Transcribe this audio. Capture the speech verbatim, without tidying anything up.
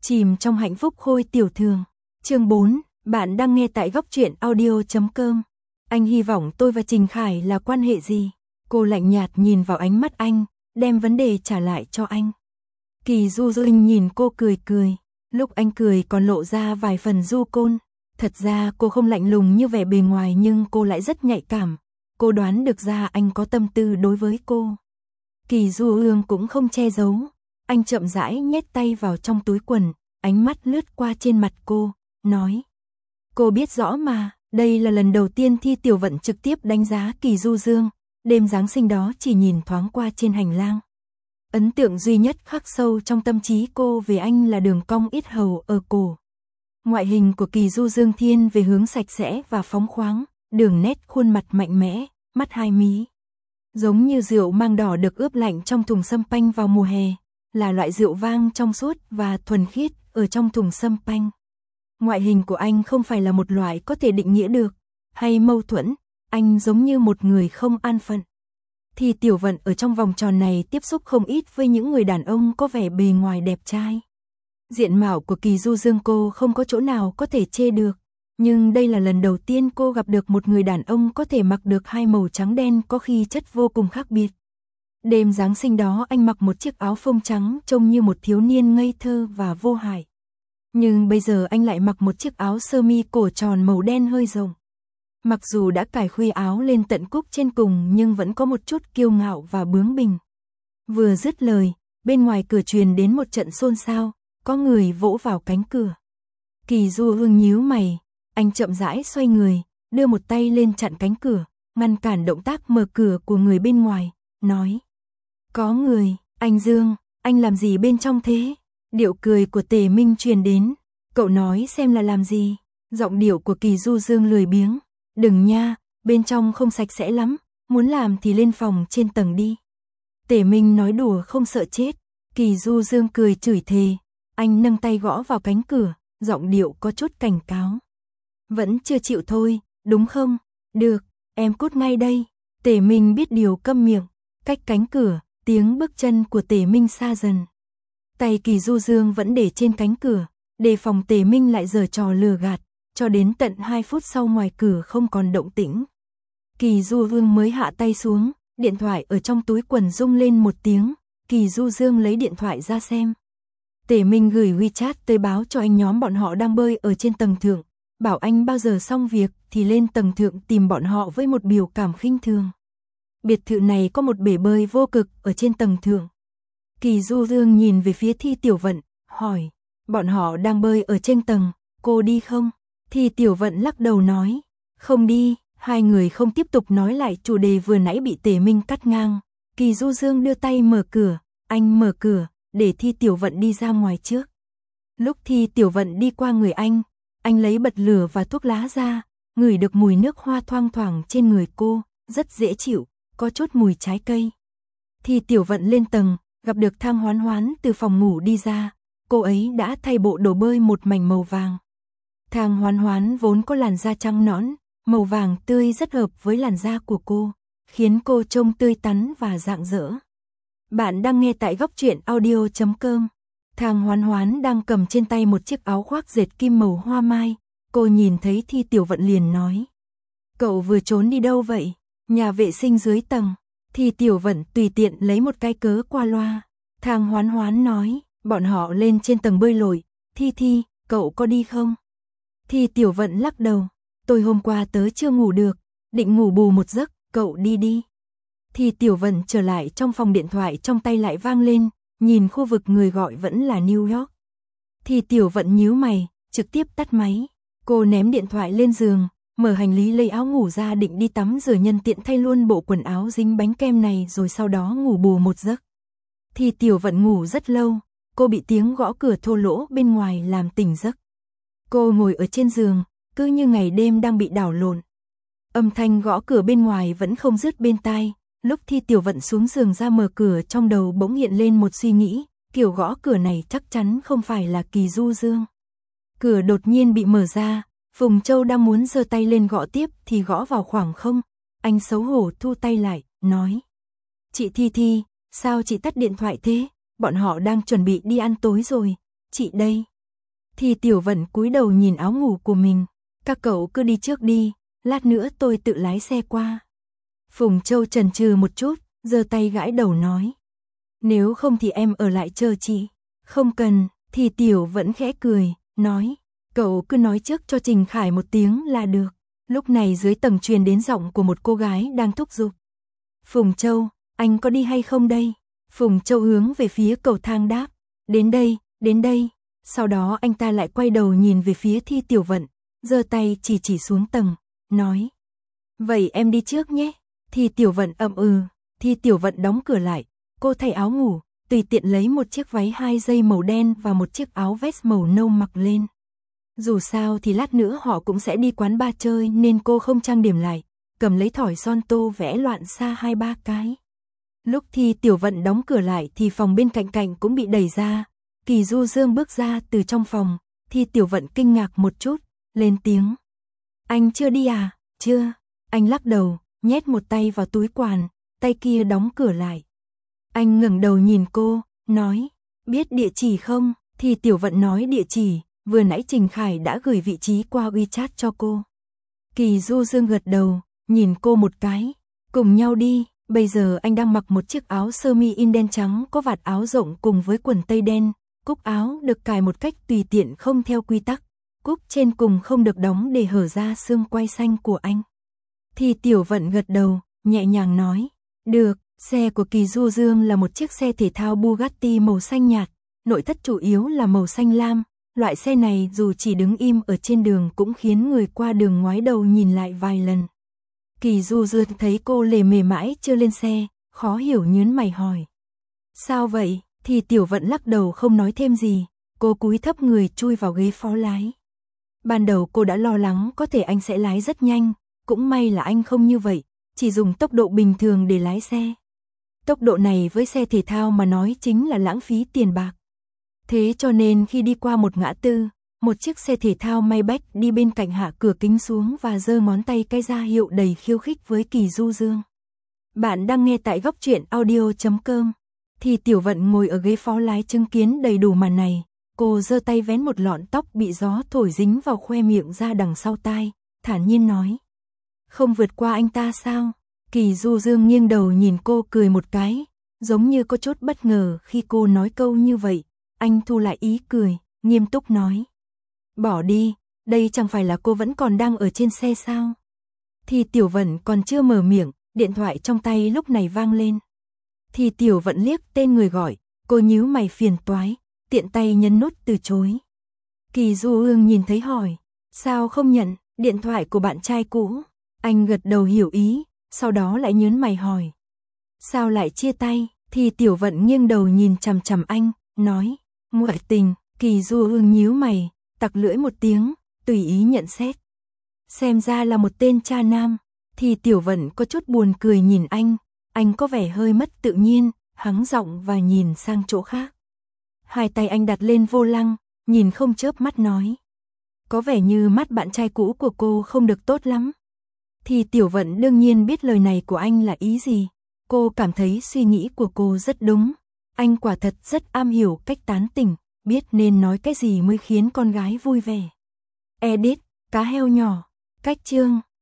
Chìm trong hạnh phúc khôi tiểu thường. Chương bốn, bạn đang nghe tại góc truyện audio chấm com. Anh hy vọng tôi và Trình Khải là quan hệ gì? Cô lạnh nhạt nhìn vào ánh mắt anh, đem vấn đề trả lại cho anh. Kỳ Du Dương nhìn cô cười cười, lúc anh cười còn lộ ra vài phần du côn. Thật ra cô không lạnh lùng như vẻ bề ngoài nhưng cô lại rất nhạy cảm. Cô đoán được ra anh có tâm tư đối với cô. Kỳ Du Dương cũng không che giấu. Anh chậm rãi nhét tay vào trong túi quần, ánh mắt lướt qua trên mặt cô, nói. Cô biết rõ mà, đây là lần đầu tiên Thi Tiểu Vận trực tiếp đánh giá Kỳ Du Dương. Đêm Giáng sinh đó chỉ nhìn thoáng qua trên hành lang. Ấn tượng duy nhất khắc sâu trong tâm trí cô về anh là đường cong yết hầu ở cổ. Ngoại hình của Kỳ Du Dương thiên về hướng sạch sẽ và phóng khoáng, đường nét khuôn mặt mạnh mẽ, mắt hai mí. Giống như rượu mang đỏ được ướp lạnh trong thùng sâm panh vào mùa hè, là loại rượu vang trong suốt và thuần khiết ở trong thùng sâm panh. Ngoại hình của anh không phải là một loại có thể định nghĩa được, hay mâu thuẫn, anh giống như một người không an phận. Thì Tiểu Vận ở trong vòng tròn này tiếp xúc không ít với những người đàn ông có vẻ bề ngoài đẹp trai. Diện mạo của Kỳ Du Dương cô không có chỗ nào có thể chê được, nhưng đây là lần đầu tiên cô gặp được một người đàn ông có thể mặc được hai màu trắng đen có khí chất vô cùng khác biệt. Đêm Giáng sinh đó anh mặc một chiếc áo phông trắng trông như một thiếu niên ngây thơ và vô hại. Nhưng bây giờ anh lại mặc một chiếc áo sơ mi cổ tròn màu đen hơi rộng. Mặc dù đã cài khuy áo lên tận cúc trên cùng nhưng vẫn có một chút kiêu ngạo và bướng bỉnh. Vừa dứt lời, bên ngoài cửa truyền đến một trận xôn xao, có người vỗ vào cánh cửa. Kỳ Du Hương nhíu mày, anh chậm rãi xoay người, đưa một tay lên chặn cánh cửa, ngăn cản động tác mở cửa của người bên ngoài, nói. Có người, anh Dương, anh làm gì bên trong thế? Điệu cười của Tề Minh truyền đến, cậu nói xem là làm gì? Giọng điệu của Kỳ Du Dương lười biếng, đừng nha, bên trong không sạch sẽ lắm, muốn làm thì lên phòng trên tầng đi. Tề Minh nói đùa không sợ chết, Kỳ Du Dương cười chửi thề, anh nâng tay gõ vào cánh cửa, giọng điệu có chút cảnh cáo. Vẫn chưa chịu thôi, đúng không? Được, em cút ngay đây. Tề Minh biết điều câm miệng, cách cánh cửa, tiếng bước chân của Tề Minh xa dần. Tay Kỳ Du Dương vẫn để trên cánh cửa, đề phòng Tề Minh lại giở trò lừa gạt, cho đến tận hai phút sau ngoài cửa không còn động tĩnh. Kỳ Du Dương mới hạ tay xuống, điện thoại ở trong túi quần rung lên một tiếng, Kỳ Du Dương lấy điện thoại ra xem. Tề Minh gửi WeChat tới báo cho anh nhóm bọn họ đang bơi ở trên tầng thượng, bảo anh bao giờ xong việc thì lên tầng thượng tìm bọn họ với một biểu cảm khinh thường. Biệt thự này có một bể bơi vô cực ở trên tầng thượng. Kỳ Du Dương nhìn về phía Thi Tiểu Vận, hỏi, bọn họ đang bơi ở trên tầng, cô đi không? Thi Tiểu Vận lắc đầu nói, không đi, hai người không tiếp tục nói lại chủ đề vừa nãy bị Tề Minh cắt ngang. Kỳ Du Dương đưa tay mở cửa, anh mở cửa, để Thi Tiểu Vận đi ra ngoài trước. Lúc Thi Tiểu Vận đi qua người anh, anh lấy bật lửa và thuốc lá ra, ngửi được mùi nước hoa thoang thoảng trên người cô, rất dễ chịu, có chút mùi trái cây. Thi Tiểu Vận lên tầng, gặp được Thang Hoán Hoán từ phòng ngủ đi ra, cô ấy đã thay bộ đồ bơi một mảnh màu vàng. Thang Hoán Hoán vốn có làn da trắng nõn, màu vàng tươi rất hợp với làn da của cô, khiến cô trông tươi tắn và rạng rỡ. Bạn đang nghe tại góc truyện audio chấm com. Thang Hoán Hoán đang cầm trên tay một chiếc áo khoác dệt kim màu hoa mai, cô nhìn thấy Thi Tiểu Vận liền nói. Cậu vừa trốn đi đâu vậy? Nhà vệ sinh dưới tầng. Thi Tiểu Vận tùy tiện lấy một cái cớ qua loa. Thang Hoán Hoán nói, bọn họ lên trên tầng bơi lội. Thi Thi, cậu có đi không? Thi Tiểu Vận lắc đầu, tôi hôm qua tớ chưa ngủ được, định ngủ bù một giấc, cậu đi đi. Thi Tiểu Vận trở lại trong phòng, điện thoại trong tay lại vang lên, nhìn khu vực người gọi vẫn là New York. Thi Tiểu Vận nhíu mày, trực tiếp tắt máy. Cô ném điện thoại lên giường, mở hành lý lấy áo ngủ ra định đi tắm rửa nhân tiện thay luôn bộ quần áo dính bánh kem này rồi sau đó ngủ bù một giấc. Thi Tiểu Vận ngủ rất lâu, cô bị tiếng gõ cửa thô lỗ bên ngoài làm tỉnh giấc. Cô ngồi ở trên giường, cứ như ngày đêm đang bị đảo lộn. Âm thanh gõ cửa bên ngoài vẫn không dứt bên tai. Lúc Thi Tiểu Vận xuống giường ra mở cửa, trong đầu bỗng hiện lên một suy nghĩ, kiểu gõ cửa này chắc chắn không phải là Kỳ Du Dương. Cửa đột nhiên bị mở ra, Phùng Châu đang muốn giơ tay lên gõ tiếp thì gõ vào khoảng không. Anh xấu hổ thu tay lại, nói. Chị Thi Thi, sao chị tắt điện thoại thế? Bọn họ đang chuẩn bị đi ăn tối rồi. Chị đây, Thì Tiểu Vận cúi đầu nhìn áo ngủ của mình. Các cậu cứ đi trước đi, lát nữa tôi tự lái xe qua. Phùng Châu chần chừ một chút, giơ tay gãi đầu nói. Nếu không thì em ở lại chờ chị. Không cần, thì Tiểu Vận khẽ cười, nói. Cậu cứ nói trước cho Trình Khải một tiếng là được. Lúc này dưới tầng truyền đến giọng của một cô gái đang thúc giục. Phùng Châu, anh có đi hay không đây? Phùng Châu hướng về phía cầu thang đáp. Đến đây, đến đây. Sau đó anh ta lại quay đầu nhìn về phía Thi Tiểu Vận, giơ tay chỉ chỉ xuống tầng, nói. Vậy em đi trước nhé. Thi Tiểu Vận ậm ừ. Thi Tiểu Vận đóng cửa lại, cô thay áo ngủ, tùy tiện lấy một chiếc váy hai dây màu đen và một chiếc áo vest màu nâu mặc lên. Dù sao thì lát nữa họ cũng sẽ đi quán bar chơi nên cô không trang điểm lại, cầm lấy thỏi son tô vẽ loạn xa hai ba cái. Lúc Thi Tiểu Vận đóng cửa lại thì phòng bên cạnh cạnh cũng bị đẩy ra. Kỳ Du Dương bước ra từ trong phòng, Thi Tiểu Vận kinh ngạc một chút, lên tiếng. Anh chưa đi à? Chưa. Anh lắc đầu, nhét một tay vào túi quần, tay kia đóng cửa lại. Anh ngẩng đầu nhìn cô, nói, biết địa chỉ không? Thi Tiểu Vận nói địa chỉ, vừa nãy Trình Khải đã gửi vị trí qua WeChat cho cô. Kỳ Du Dương gật đầu, nhìn cô một cái, cùng nhau đi. Bây giờ anh đang mặc một chiếc áo sơ mi in đen trắng có vạt áo rộng cùng với quần tây đen. Cúc áo được cài một cách tùy tiện không theo quy tắc, cúc trên cùng không được đóng để hở ra xương quai xanh của anh. Thì Tiểu Vận gật đầu, nhẹ nhàng nói, được, xe của Kỳ Du Dương là một chiếc xe thể thao Bugatti màu xanh nhạt, nội thất chủ yếu là màu xanh lam, loại xe này dù chỉ đứng im ở trên đường cũng khiến người qua đường ngoái đầu nhìn lại vài lần. Kỳ Du Dương thấy cô lề mề mãi chưa lên xe, khó hiểu nhớn mày hỏi. Sao vậy? Thì Tiểu Vận lắc đầu không nói thêm gì, cô cúi thấp người chui vào ghế phó lái. Ban đầu cô đã lo lắng có thể anh sẽ lái rất nhanh, cũng may là anh không như vậy, chỉ dùng tốc độ bình thường để lái xe. Tốc độ này với xe thể thao mà nói chính là lãng phí tiền bạc. Thế cho nên khi đi qua một ngã tư, một chiếc xe thể thao Maybach đi bên cạnh hạ cửa kính xuống và giơ ngón tay cái ra hiệu đầy khiêu khích với Kỳ Du Dương. Bạn đang nghe tại góc truyện audio chấm com. Thì Tiểu Vận ngồi ở ghế phó lái chứng kiến đầy đủ màn này, cô giơ tay vén một lọn tóc bị gió thổi dính vào khoe miệng ra đằng sau tai, thản nhiên nói. Không vượt qua anh ta sao? Kỳ Du Dương nghiêng đầu nhìn cô cười một cái, giống như có chút bất ngờ khi cô nói câu như vậy, anh thu lại ý cười, nghiêm túc nói. Bỏ đi, đây chẳng phải là cô vẫn còn đang ở trên xe sao? Thì Tiểu Vận còn chưa mở miệng, điện thoại trong tay lúc này vang lên. Thì Tiểu Vận liếc tên người gọi, cô nhíu mày phiền toái, tiện tay nhấn nút từ chối. Kỳ Du Dương nhìn thấy hỏi, sao không nhận, điện thoại của bạn trai cũ? Anh gật đầu hiểu ý, sau đó lại nhớn mày hỏi. Sao lại chia tay? Thì Tiểu Vận nghiêng đầu nhìn chằm chằm anh, nói, ngoại tình. Kỳ Du Dương nhíu mày, tặc lưỡi một tiếng, tùy ý nhận xét. Xem ra là một tên cha nam. Thì Tiểu Vận có chút buồn cười nhìn anh. Anh có vẻ hơi mất tự nhiên, hắng giọng và nhìn sang chỗ khác. Hai tay anh đặt lên vô lăng, nhìn không chớp mắt nói. Có vẻ như mắt bạn trai cũ của cô không được tốt lắm. Thì Tiểu Vận đương nhiên biết lời này của anh là ý gì. Cô cảm thấy suy nghĩ của cô rất đúng. Anh quả thật rất am hiểu cách tán tỉnh, biết nên nói cái gì mới khiến con gái vui vẻ. Edit, cá heo nhỏ, cách chương.